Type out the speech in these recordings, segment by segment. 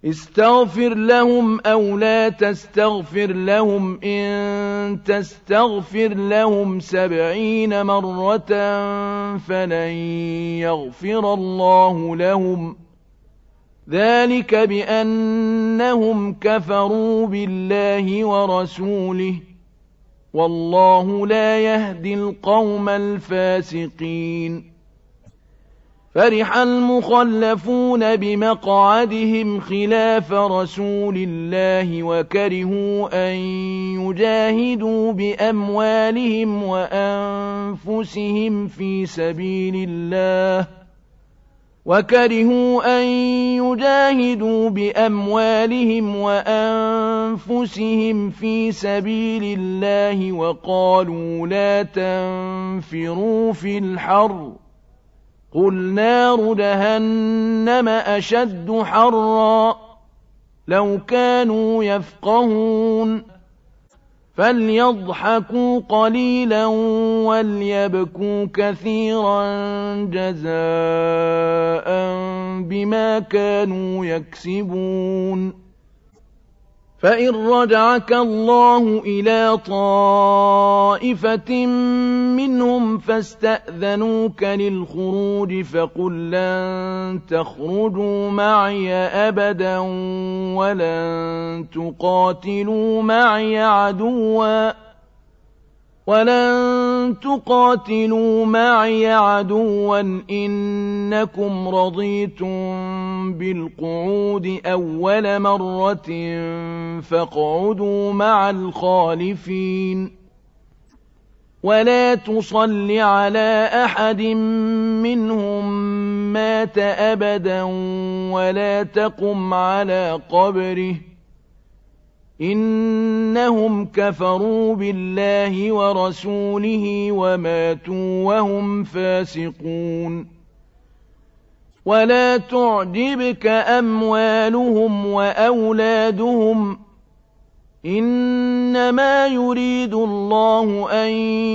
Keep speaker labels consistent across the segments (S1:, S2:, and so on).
S1: استغفر لهم أو لا تستغفر لهم إن تستغفر لهم 70 مرة فلن يغفر الله لهم ذلك بأنهم كفروا بالله ورسوله والله لا يهدي القوم الفاسقين فرح المخلفون بمقعدهم خلاف رسول الله وكرهوا أن يجاهدوا بأموالهم وأنفسهم في سبيل الله وقالوا لا تنفروا في الحر قل نار جهنم أشد حرا لو كانوا يفقهون فليضحكوا قليلا وليبكوا كثيرا جزاء بما كانوا يكسبون فإن رجعك الله إلى طائفة منهم فاستأذنوك للخروج فقل لن تخرجوا معي أبدا ولن تقاتلوا معي عدوا إنكم رضيتم بالقعود أول مرة فاقعدوا مع الخالفين ولا تصل على أحد منهم مات أبدا ولا تقم على قبره إنهم كفروا بالله ورسوله وماتوا وهم فاسقون ولا تعجبك أموالهم وأولادهم إنما يريد الله أن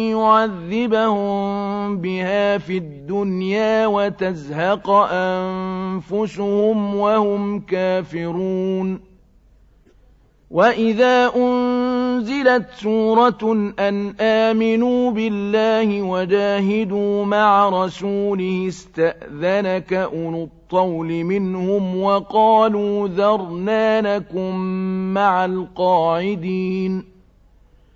S1: يعذبهم بها في الدنيا وتزهق أنفسهم وهم كافرون وإذا أنزلت سورة أن آمنوا بالله وجاهدوا مع رسوله استأذنك أولو الطول منهم وقالوا ذرنا نكن مع القاعدين